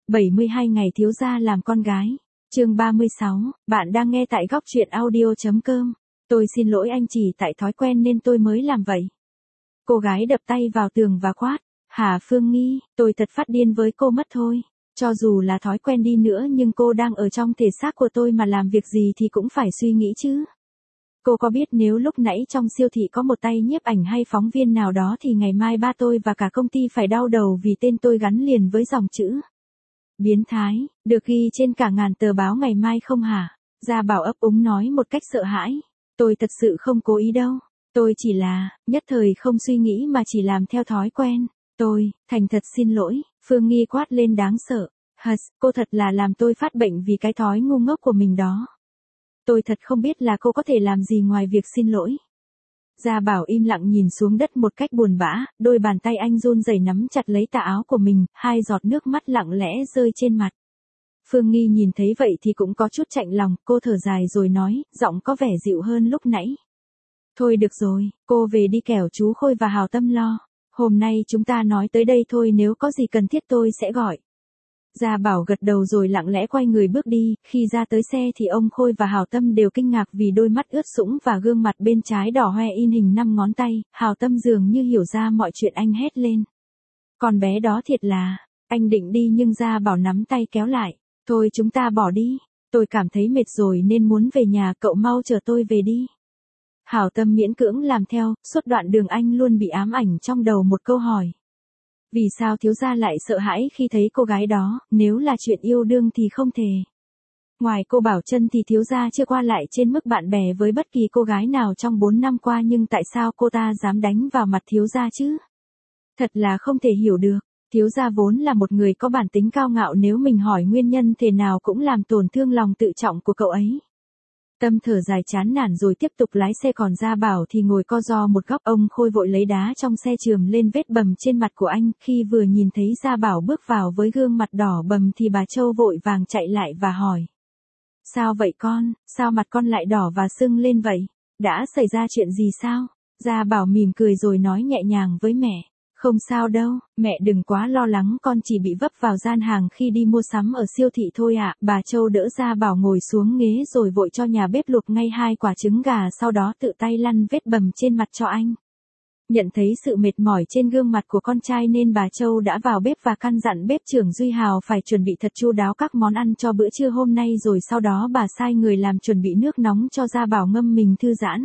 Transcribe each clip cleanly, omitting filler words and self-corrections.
72 ngày thiếu gia làm con gái. Chương 36, bạn đang nghe tại góc truyện audio.com. Tôi xin lỗi anh, chỉ tại thói quen nên tôi mới làm vậy. Cô gái đập tay vào tường và quát, Hà Phương Nghi, tôi thật phát điên với cô mất thôi. Cho dù là thói quen đi nữa nhưng cô đang ở trong thể xác của tôi mà làm việc gì thì cũng phải suy nghĩ chứ. Cô có biết nếu lúc nãy trong siêu thị có một tay nhiếp ảnh hay phóng viên nào đó thì ngày mai ba tôi và cả công ty phải đau đầu vì tên tôi gắn liền với dòng chữ biến thái, được ghi trên cả ngàn tờ báo ngày mai không hả? Gia Bảo ấp úng nói một cách sợ hãi. Tôi thật sự không cố ý đâu. Tôi chỉ là, nhất thời không suy nghĩ mà chỉ làm theo thói quen. Tôi, thành thật xin lỗi, Phương Nghi quát lên đáng sợ. Cô thật là làm tôi phát bệnh vì cái thói ngu ngốc của mình đó. Tôi thật không biết là cô có thể làm gì ngoài việc xin lỗi. Gia Bảo im lặng nhìn xuống đất một cách buồn bã, đôi bàn tay anh run rẩy nắm chặt lấy tà áo của mình, hai giọt nước mắt lặng lẽ rơi trên mặt. Phương Nghi nhìn thấy vậy thì cũng có chút chạnh lòng, cô thở dài rồi nói, giọng có vẻ dịu hơn lúc nãy. Thôi được rồi, cô về đi kẻo chú Khôi và Hào Tâm lo. Hôm nay chúng ta nói tới đây thôi, nếu có gì cần thiết tôi sẽ gọi. Gia Bảo gật đầu rồi lặng lẽ quay người bước đi, khi ra tới xe thì ông Khôi và Hào Tâm đều kinh ngạc vì đôi mắt ướt sũng và gương mặt bên trái đỏ hoe in hình 5 ngón tay. Hào Tâm dường như hiểu ra mọi chuyện, anh hét lên. Con bé đó thiệt là, anh định đi nhưng Gia Bảo nắm tay kéo lại. Thôi chúng ta bỏ đi, tôi cảm thấy mệt rồi nên muốn về nhà, cậu mau chở tôi về đi. Hào Tâm miễn cưỡng làm theo, suốt đoạn đường anh luôn bị ám ảnh trong đầu một câu hỏi. Vì sao thiếu gia lại sợ hãi khi thấy cô gái đó, nếu là chuyện yêu đương thì không thể. Ngoài cô Bảo Trân thì thiếu gia chưa qua lại trên mức bạn bè với bất kỳ cô gái nào trong 4 năm qua, nhưng tại sao cô ta dám đánh vào mặt thiếu gia chứ? Thật là không thể hiểu được. Thiếu gia vốn là một người có bản tính cao ngạo, nếu mình hỏi nguyên nhân thế nào cũng làm tổn thương lòng tự trọng của cậu ấy. Tâm thở dài chán nản rồi tiếp tục lái xe, còn Gia Bảo thì ngồi co ro một góc. Ông Khôi vội lấy đá trong xe chườm lên vết bầm trên mặt của anh, khi vừa nhìn thấy Gia Bảo bước vào với gương mặt đỏ bầm thì bà Châu vội vàng chạy lại và hỏi. Sao vậy con, sao mặt con lại đỏ và sưng lên vậy? Đã xảy ra chuyện gì sao? Gia Bảo mỉm cười rồi nói nhẹ nhàng với mẹ. Không sao đâu, mẹ đừng quá lo lắng, con chỉ bị vấp vào gian hàng khi đi mua sắm ở siêu thị thôi ạ. Bà Châu đỡ Gia Bảo ngồi xuống ghế rồi vội cho nhà bếp luộc ngay 2 quả trứng gà, sau đó tự tay lăn vết bầm trên mặt cho anh. Nhận thấy sự mệt mỏi trên gương mặt của con trai nên bà Châu đã vào bếp và căn dặn bếp trưởng Duy Hào phải chuẩn bị thật chu đáo các món ăn cho bữa trưa hôm nay, rồi sau đó bà sai người làm chuẩn bị nước nóng cho Gia Bảo ngâm mình thư giãn.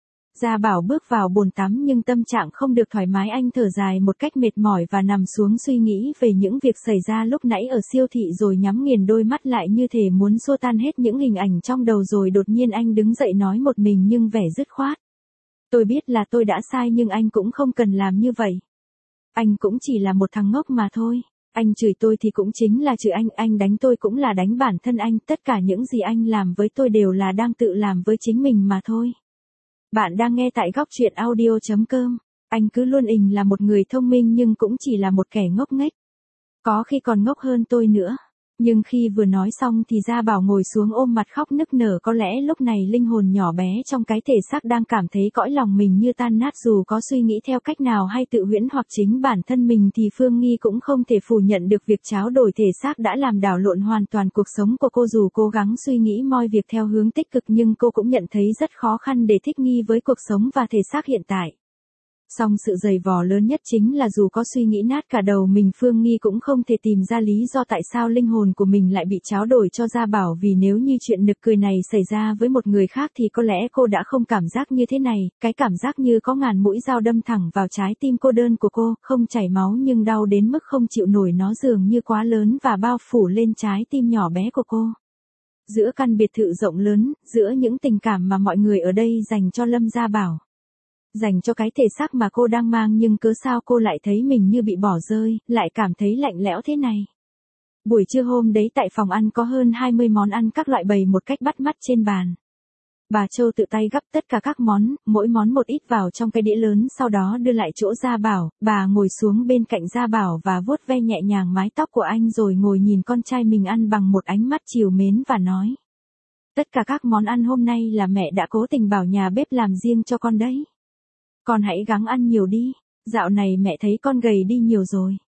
Gia Bảo bước vào bồn tắm nhưng tâm trạng không được thoải mái, anh thở dài một cách mệt mỏi và nằm xuống suy nghĩ về những việc xảy ra lúc nãy ở siêu thị, rồi nhắm nghiền đôi mắt lại như thể muốn xua tan hết những hình ảnh trong đầu. Rồi đột nhiên anh đứng dậy nói một mình nhưng vẻ dứt khoát. Tôi biết là tôi đã sai nhưng anh cũng không cần làm như vậy. Anh cũng chỉ là một thằng ngốc mà thôi. Anh chửi tôi thì cũng chính là chửi anh đánh tôi cũng là đánh bản thân anh, tất cả những gì anh làm với tôi đều là đang tự làm với chính mình mà thôi. Bạn đang nghe tại góc truyện audio.com. Anh cứ luôn ình là một người thông minh nhưng cũng chỉ là một kẻ ngốc nghếch. Có khi còn ngốc hơn tôi nữa. Nhưng khi vừa nói xong thì Gia Bảo ngồi xuống ôm mặt khóc nức nở. Có lẽ lúc này linh hồn nhỏ bé trong cái thể xác đang cảm thấy cõi lòng mình như tan nát. Dù có suy nghĩ theo cách nào hay tự huyễn hoặc chính bản thân mình thì Phương Nghi cũng không thể phủ nhận được việc tráo đổi thể xác đã làm đảo lộn hoàn toàn cuộc sống của cô. Dù cố gắng suy nghĩ mọi việc theo hướng tích cực nhưng cô cũng nhận thấy rất khó khăn để thích nghi với cuộc sống và thể xác hiện tại. Song sự dày vò lớn nhất chính là dù có suy nghĩ nát cả đầu mình, Phương Nghi cũng không thể tìm ra lý do tại sao linh hồn của mình lại bị tráo đổi cho Gia Bảo. Vì nếu như chuyện nực cười này xảy ra với một người khác thì có lẽ cô đã không cảm giác như thế này, cái cảm giác như có ngàn mũi dao đâm thẳng vào trái tim cô đơn của cô, không chảy máu nhưng đau đến mức không chịu nổi, nó dường như quá lớn và bao phủ lên trái tim nhỏ bé của cô. Giữa căn biệt thự rộng lớn, giữa những tình cảm mà mọi người ở đây dành cho Lâm Gia Bảo, dành cho cái thể xác mà cô đang mang, nhưng cớ sao cô lại thấy mình như bị bỏ rơi, lại cảm thấy lạnh lẽo thế này. Buổi trưa hôm đấy tại phòng ăn có hơn 20 món ăn các loại bày một cách bắt mắt trên bàn. Bà Châu tự tay gắp tất cả các món, mỗi món một ít vào trong cái đĩa lớn, sau đó đưa lại chỗ Gia Bảo. Bà ngồi xuống bên cạnh Gia Bảo và vuốt ve nhẹ nhàng mái tóc của anh rồi ngồi nhìn con trai mình ăn bằng một ánh mắt trìu mến và nói. Tất cả các món ăn hôm nay là mẹ đã cố tình bảo nhà bếp làm riêng cho con đấy. Con hãy gắng ăn nhiều đi, dạo này mẹ thấy con gầy đi nhiều rồi.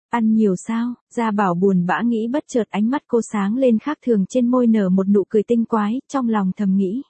Ăn nhiều sao? Gia Bảo buồn bã nghĩ, bất chợt ánh mắt cô sáng lên khác thường, trên môi nở một nụ cười tinh quái, trong lòng thầm nghĩ.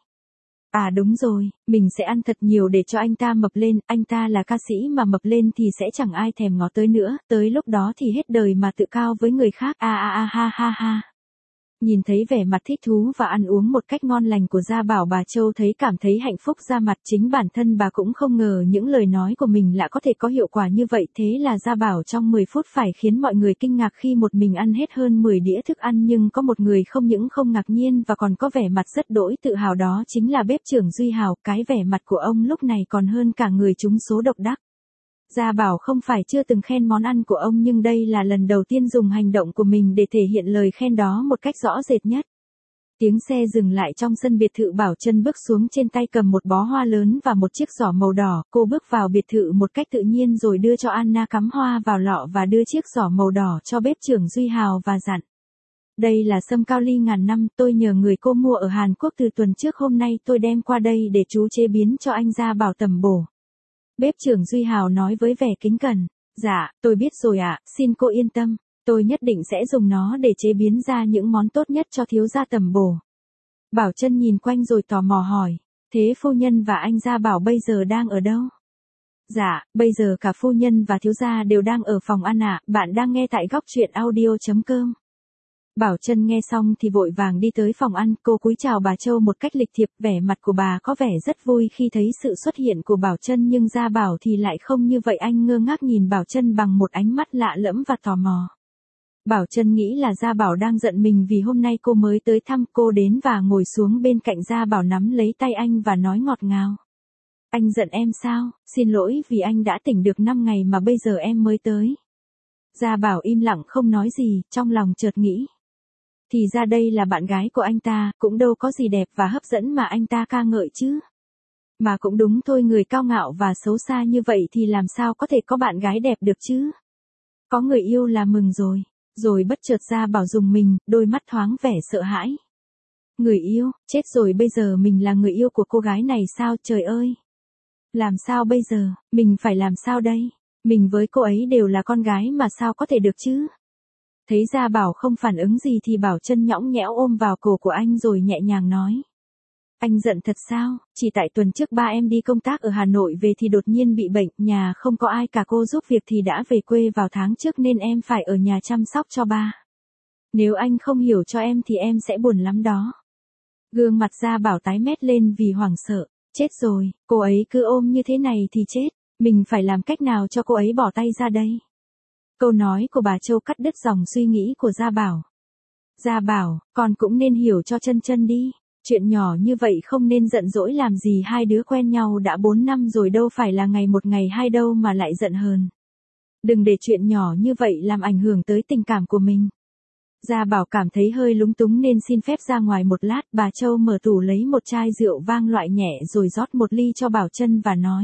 À đúng rồi, mình sẽ ăn thật nhiều để cho anh ta mập lên, anh ta là ca sĩ mà mập lên thì sẽ chẳng ai thèm ngó tới nữa, tới lúc đó thì hết đời mà tự cao với người khác, ha ha ha. Nhìn thấy vẻ mặt thích thú và ăn uống một cách ngon lành của Gia Bảo, bà Châu thấy cảm thấy hạnh phúc ra mặt, chính bản thân bà cũng không ngờ những lời nói của mình lại có thể có hiệu quả như vậy, thế là Gia Bảo trong 10 phút phải khiến mọi người kinh ngạc khi một mình ăn hết hơn 10 đĩa thức ăn, nhưng có một người không những không ngạc nhiên và còn có vẻ mặt rất đỗi tự hào, đó chính là bếp trưởng Duy Hào, cái vẻ mặt của ông lúc này còn hơn cả người trúng số độc đắc. Gia Bảo không phải chưa từng khen món ăn của ông, nhưng đây là lần đầu tiên dùng hành động của mình để thể hiện lời khen đó một cách rõ rệt nhất. Tiếng xe dừng lại trong sân biệt thự, Bảo Trân bước xuống, trên tay cầm một bó hoa lớn và một chiếc giỏ màu đỏ, cô bước vào biệt thự một cách tự nhiên rồi đưa cho Anna cắm hoa vào lọ và đưa chiếc giỏ màu đỏ cho bếp trưởng Duy Hào và dặn. Đây là sâm cao ly ngàn năm, tôi nhờ người cô mua ở Hàn Quốc từ tuần trước, hôm nay tôi đem qua đây để chú chế biến cho anh Gia Bảo tầm bổ. Bếp trưởng Duy Hào nói với vẻ kính cẩn. Dạ, tôi biết rồi ạ, xin cô yên tâm, tôi nhất định sẽ dùng nó để chế biến ra những món tốt nhất cho thiếu gia tầm bổ. Bảo Trân nhìn quanh rồi tò mò hỏi, thế phu nhân và anh Gia Bảo bây giờ đang ở đâu? Dạ, bây giờ cả phu nhân và thiếu gia đều đang ở phòng ăn ạ, bạn đang nghe tại góc truyện audio.com. Bảo Trân nghe xong thì vội vàng đi tới phòng ăn, cô cúi chào bà Châu một cách lịch thiệp, vẻ mặt của bà có vẻ rất vui khi thấy sự xuất hiện của Bảo Trân, nhưng Gia Bảo thì lại không như vậy, anh ngơ ngác nhìn Bảo Trân bằng một ánh mắt lạ lẫm và tò mò. Bảo Trân nghĩ là Gia Bảo đang giận mình vì hôm nay cô mới tới thăm, cô đến và ngồi xuống bên cạnh Gia Bảo, nắm lấy tay anh và nói ngọt ngào. Anh giận em sao? Xin lỗi vì anh đã tỉnh được 5 ngày mà bây giờ em mới tới. Gia Bảo im lặng không nói gì, trong lòng chợt nghĩ. Thì ra đây là bạn gái của anh ta, cũng đâu có gì đẹp và hấp dẫn mà anh ta ca ngợi chứ. Mà cũng đúng thôi, người cao ngạo và xấu xa như vậy thì làm sao có thể có bạn gái đẹp được chứ. Có người yêu là mừng rồi. Rồi bất chợt Gia Bảo rùng mình, đôi mắt thoáng vẻ sợ hãi. Người yêu, chết rồi, bây giờ mình là người yêu của cô gái này sao, trời ơi. Làm sao bây giờ, mình phải làm sao đây? Mình với cô ấy đều là con gái mà, sao có thể được chứ? Thấy Gia Bảo không phản ứng gì thì Bảo Trân nhõng nhẽo ôm vào cổ của anh rồi nhẹ nhàng nói. Anh giận thật sao? Chỉ tại tuần trước ba em đi công tác ở Hà Nội về thì đột nhiên bị bệnh, nhà không có ai cả, cô giúp việc thì đã về quê vào tháng trước nên em phải ở nhà chăm sóc cho ba. Nếu anh không hiểu cho em thì em sẽ buồn lắm đó. Gương mặt Gia Bảo tái mét lên vì hoảng sợ. Chết rồi, cô ấy cứ ôm như thế này thì chết. Mình phải làm cách nào cho cô ấy bỏ tay ra đây? Câu nói của bà Châu cắt đứt dòng suy nghĩ của Gia Bảo. Gia Bảo, con cũng nên hiểu cho Trân Trân đi. Chuyện nhỏ như vậy không nên giận dỗi làm gì, hai đứa quen nhau đã 4 năm rồi, đâu phải là ngày một ngày hai đâu mà lại giận hờn. Đừng để chuyện nhỏ như vậy làm ảnh hưởng tới tình cảm của mình. Gia Bảo cảm thấy hơi lúng túng nên xin phép ra ngoài một lát, bà Châu mở tủ lấy một chai rượu vang loại nhẹ rồi rót một ly cho Bảo Trân và nói.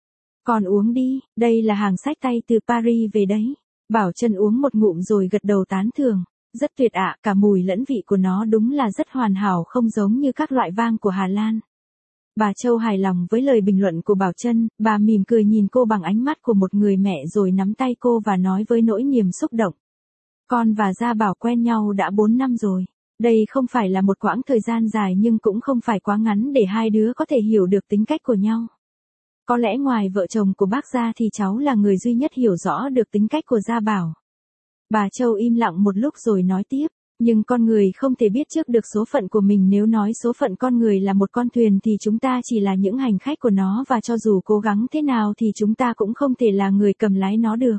Con uống đi, đây là hàng xách tay từ Paris về đấy. Bảo Trân uống một ngụm rồi gật đầu tán thưởng. Rất tuyệt ạ, cả mùi lẫn vị của nó đúng là rất hoàn hảo, không giống như các loại vang của Hà Lan. Bà Châu hài lòng với lời bình luận của Bảo Trân, bà mỉm cười nhìn cô bằng ánh mắt của một người mẹ rồi nắm tay cô và nói với nỗi niềm xúc động. Con và Gia Bảo quen nhau đã 4 năm rồi. Đây không phải là một quãng thời gian dài nhưng cũng không phải quá ngắn để hai đứa có thể hiểu được tính cách của nhau. Có lẽ ngoài vợ chồng của bác Gia thì cháu là người duy nhất hiểu rõ được tính cách của Gia Bảo. Bà Châu im lặng một lúc rồi nói tiếp, nhưng con người không thể biết trước được số phận của mình, nếu nói số phận con người là một con thuyền thì chúng ta chỉ là những hành khách của nó, và cho dù cố gắng thế nào thì chúng ta cũng không thể là người cầm lái nó được.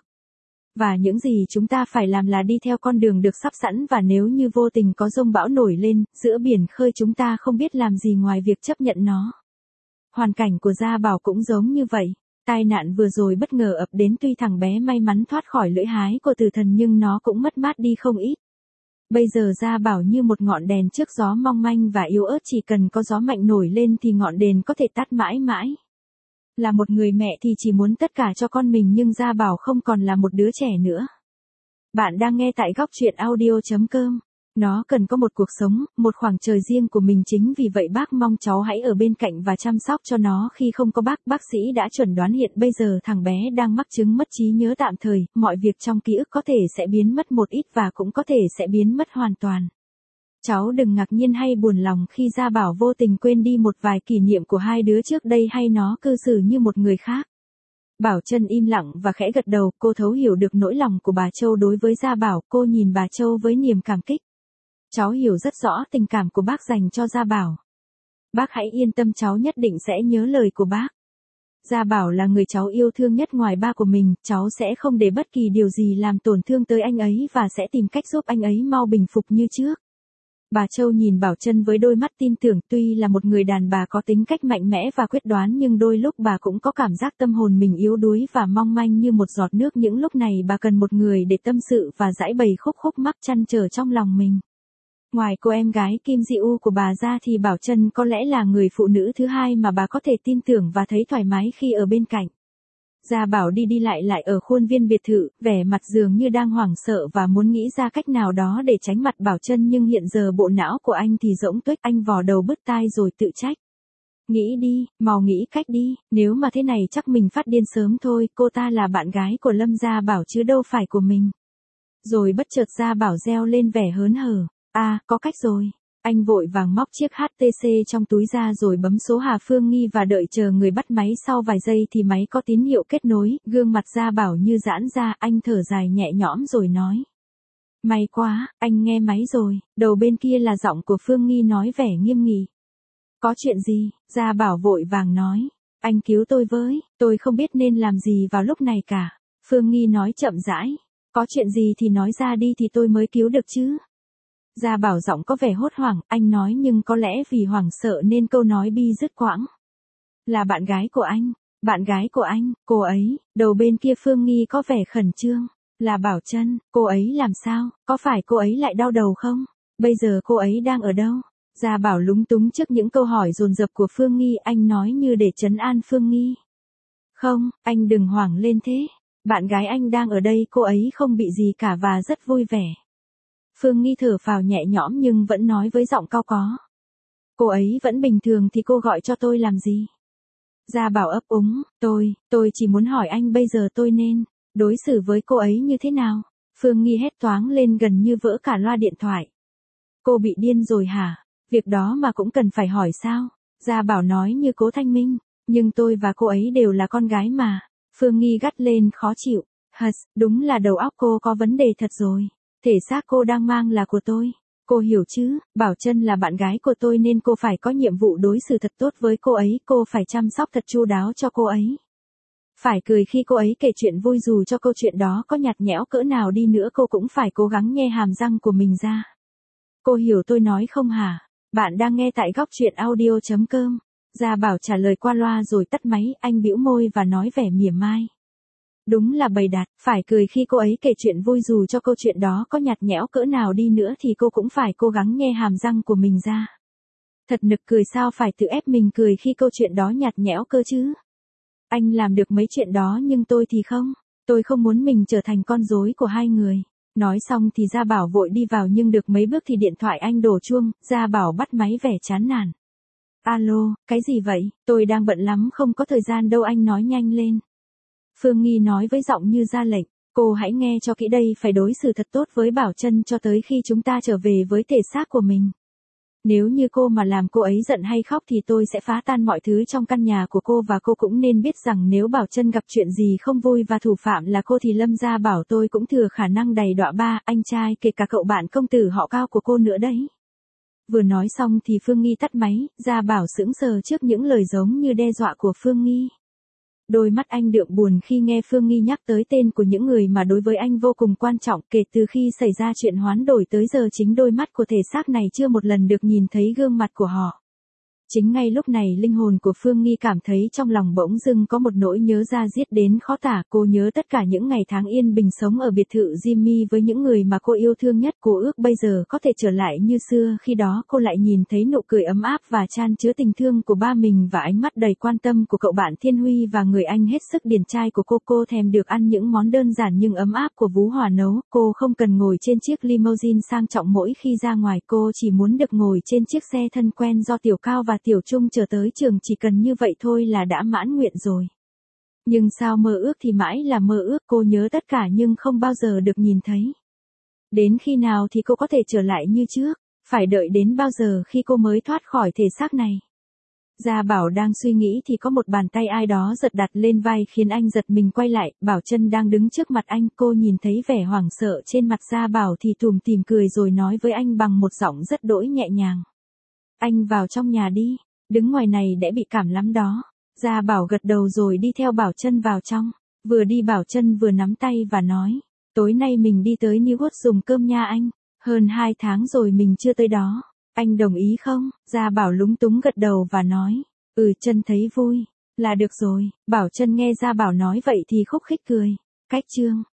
Và những gì chúng ta phải làm là đi theo con đường được sắp sẵn, và nếu như vô tình có giông bão nổi lên giữa biển khơi, chúng ta không biết làm gì ngoài việc chấp nhận nó. Hoàn cảnh của Gia Bảo cũng giống như vậy. Tai nạn vừa rồi bất ngờ ập đến, tuy thằng bé may mắn thoát khỏi lưỡi hái của tử thần nhưng nó cũng mất mát đi không ít. Bây giờ Gia Bảo như một ngọn đèn trước gió mong manh và yếu ớt, chỉ cần có gió mạnh nổi lên thì ngọn đèn có thể tắt mãi mãi. Là một người mẹ thì chỉ muốn tất cả cho con mình, nhưng Gia Bảo không còn là một đứa trẻ nữa. Bạn đang nghe tại góc truyện audio.com. Nó cần có một cuộc sống, một khoảng trời riêng của mình, chính vì vậy bác mong cháu hãy ở bên cạnh và chăm sóc cho nó. Khi không có bác sĩ đã chuẩn đoán hiện bây giờ thằng bé đang mắc chứng mất trí nhớ tạm thời, mọi việc trong ký ức có thể sẽ biến mất một ít và cũng có thể sẽ biến mất hoàn toàn. Cháu đừng ngạc nhiên hay buồn lòng khi Gia Bảo vô tình quên đi một vài kỷ niệm của hai đứa trước đây hay nó cư xử như một người khác. Bảo Trân im lặng và khẽ gật đầu, cô thấu hiểu được nỗi lòng của bà Châu đối với Gia Bảo, cô nhìn bà Châu với niềm cảm kích. Cháu hiểu rất rõ tình cảm của bác dành cho Gia Bảo. Bác hãy yên tâm, cháu nhất định sẽ nhớ lời của bác. Gia Bảo là người cháu yêu thương nhất ngoài ba của mình, cháu sẽ không để bất kỳ điều gì làm tổn thương tới anh ấy và sẽ tìm cách giúp anh ấy mau bình phục như trước. Bà Châu nhìn Bảo Trân với đôi mắt tin tưởng, tuy là một người đàn bà có tính cách mạnh mẽ và quyết đoán nhưng đôi lúc bà cũng có cảm giác tâm hồn mình yếu đuối và mong manh như một giọt nước. Những lúc này bà cần một người để tâm sự và giải bày khúc mắc trăn trở trong lòng mình. Ngoài cô em gái Kim Di U của bà ra thì Bảo Trân có lẽ là người phụ nữ thứ hai mà bà có thể tin tưởng và thấy thoải mái khi ở bên cạnh. Gia Bảo đi lại ở khuôn viên biệt thự, vẻ mặt dường như đang hoảng sợ và muốn nghĩ ra cách nào đó để tránh mặt Bảo Trân, nhưng hiện giờ bộ não của anh thì rỗng tuếch, anh vò đầu bứt tai rồi tự trách. Nghĩ đi, mau nghĩ cách đi, nếu mà thế này chắc mình phát điên sớm thôi, cô ta là bạn gái của Lâm Gia Bảo chứ đâu phải của mình. Rồi bất chợt Gia Bảo reo lên vẻ hớn hở. À, có cách rồi. Anh vội vàng móc chiếc HTC trong túi ra rồi bấm số Hà Phương Nghi và đợi chờ người bắt máy. Sau vài giây thì máy có tín hiệu kết nối, gương mặt Gia Bảo như giãn ra, anh thở dài nhẹ nhõm rồi nói. May quá, anh nghe máy rồi. Đầu bên kia là giọng của Phương Nghi nói vẻ nghiêm nghị. Có chuyện gì? Gia Bảo vội vàng nói. Anh cứu tôi với, tôi không biết nên làm gì vào lúc này cả. Phương Nghi nói chậm rãi. Có chuyện gì thì nói ra đi thì tôi mới cứu được chứ. Gia Bảo giọng có vẻ hốt hoảng, anh nói nhưng có lẽ vì hoảng sợ nên câu nói bi dứt quãng. Là bạn gái của anh, bạn gái của anh, cô ấy. Đầu bên kia Phương Nghi có vẻ khẩn trương. Là Bảo Trân, cô ấy làm sao, có phải cô ấy lại đau đầu không? Bây giờ cô ấy đang ở đâu? Gia Bảo lúng túng trước những câu hỏi dồn dập của Phương Nghi, anh nói như để trấn an Phương Nghi. Không, anh đừng hoảng lên thế. Bạn gái anh đang ở đây, cô ấy không bị gì cả và rất vui vẻ. Phương Nghi thở phào nhẹ nhõm nhưng vẫn nói với giọng cau có. Cô ấy vẫn bình thường thì cô gọi cho tôi làm gì? Gia Bảo ấp úng, tôi chỉ muốn hỏi anh bây giờ tôi nên đối xử với cô ấy như thế nào? Phương Nghi hét toáng lên gần như vỡ cả loa điện thoại. Cô bị điên rồi hả? Việc đó mà cũng cần phải hỏi sao? Gia Bảo nói như cố thanh minh, nhưng tôi và cô ấy đều là con gái mà. Phương Nghi gắt lên khó chịu, đúng là đầu óc cô có vấn đề thật rồi. Thể xác cô đang mang là của tôi. Cô hiểu chứ, Bảo Trân là bạn gái của tôi nên cô phải có nhiệm vụ đối xử thật tốt với cô ấy, cô phải chăm sóc thật chu đáo cho cô ấy. Phải cười khi cô ấy kể chuyện vui, dù cho câu chuyện đó có nhạt nhẽo cỡ nào đi nữa cô cũng phải cố gắng nhe hàm răng của mình ra. Cô hiểu tôi nói không hả? Bạn đang nghe tại góc truyện audio.com. Gia Bảo trả lời qua loa rồi tắt máy, anh bĩu môi và nói vẻ mỉa mai. Đúng là bầy đặt, phải cười khi cô ấy kể chuyện vui, dù cho câu chuyện đó có nhạt nhẽo cỡ nào đi nữa thì cô cũng phải cố gắng nhe hàm răng của mình ra. Thật nực cười, sao phải tự ép mình cười khi câu chuyện đó nhạt nhẽo cơ chứ? Anh làm được mấy chuyện đó nhưng tôi thì không. Tôi không muốn mình trở thành con rối của hai người. Nói xong thì Gia Bảo vội đi vào nhưng được mấy bước thì điện thoại anh đổ chuông, Gia Bảo bắt máy vẻ chán nản. Alo, cái gì vậy? Tôi đang bận lắm, không có thời gian đâu, anh nói nhanh lên. Phương Nghi nói với giọng như ra lệnh, cô hãy nghe cho kỹ đây, phải đối xử thật tốt với Bảo Trân cho tới khi chúng ta trở về với thể xác của mình. Nếu như cô mà làm cô ấy giận hay khóc thì tôi sẽ phá tan mọi thứ trong căn nhà của cô, và cô cũng nên biết rằng nếu Bảo Trân gặp chuyện gì không vui và thủ phạm là cô thì Lâm Gia Bảo tôi cũng thừa khả năng đầy đọa ba anh trai, kể cả cậu bạn công tử họ Cao của cô nữa đấy. Vừa nói xong thì Phương Nghi tắt máy, Gia Bảo sững sờ trước những lời giống như đe dọa của Phương Nghi. Đôi mắt anh đượm buồn khi nghe Phương Nghi nhắc tới tên của những người mà đối với anh vô cùng quan trọng. Kể từ khi xảy ra chuyện hoán đổi tới giờ, chính đôi mắt của thể xác này chưa một lần được nhìn thấy gương mặt của họ. Chính ngay lúc này linh hồn của Phương Nghi cảm thấy trong lòng bỗng dưng có một nỗi nhớ da diết đến khó tả. Cô nhớ tất cả những ngày tháng yên bình sống ở biệt thự Jimmy với những người mà cô yêu thương nhất. Cô ước bây giờ có thể trở lại như xưa, khi đó cô lại nhìn thấy nụ cười ấm áp và chan chứa tình thương của ba mình và ánh mắt đầy quan tâm của cậu bạn Thiên Huy và người anh hết sức điển trai của cô. Cô thèm được ăn những món đơn giản nhưng ấm áp của Vú Hòa nấu. Cô không cần ngồi trên chiếc limousine sang trọng mỗi khi ra ngoài, cô chỉ muốn được ngồi trên chiếc xe thân quen do Tiểu Cao và Tiểu Trung chở tới trường, chỉ cần như vậy thôi là đã mãn nguyện rồi. Nhưng sao mơ ước thì mãi là mơ ước, cô nhớ tất cả nhưng không bao giờ được nhìn thấy. Đến khi nào thì cô có thể trở lại như trước, phải đợi đến bao giờ khi cô mới thoát khỏi thể xác này. Gia Bảo đang suy nghĩ thì có một bàn tay ai đó giật đặt lên vai khiến anh giật mình quay lại. Bảo Trân đang đứng trước mặt anh. Cô nhìn thấy vẻ hoảng sợ trên mặt Gia Bảo thì tủm tỉm cười rồi nói với anh bằng một giọng rất đỗi nhẹ nhàng. Anh vào trong nhà đi, đứng ngoài này để bị cảm lắm đó. Gia Bảo gật đầu rồi đi theo Bảo Trân vào trong. Vừa đi Bảo Trân vừa nắm tay và nói, tối nay mình đi tới New York dùng cơm nha anh. Hơn 2 tháng rồi mình chưa tới đó. Anh đồng ý không? Gia Bảo lúng túng gật đầu và nói, Trân thấy vui, là được rồi. Bảo Trân nghe Gia Bảo nói vậy thì khúc khích cười. Cách chương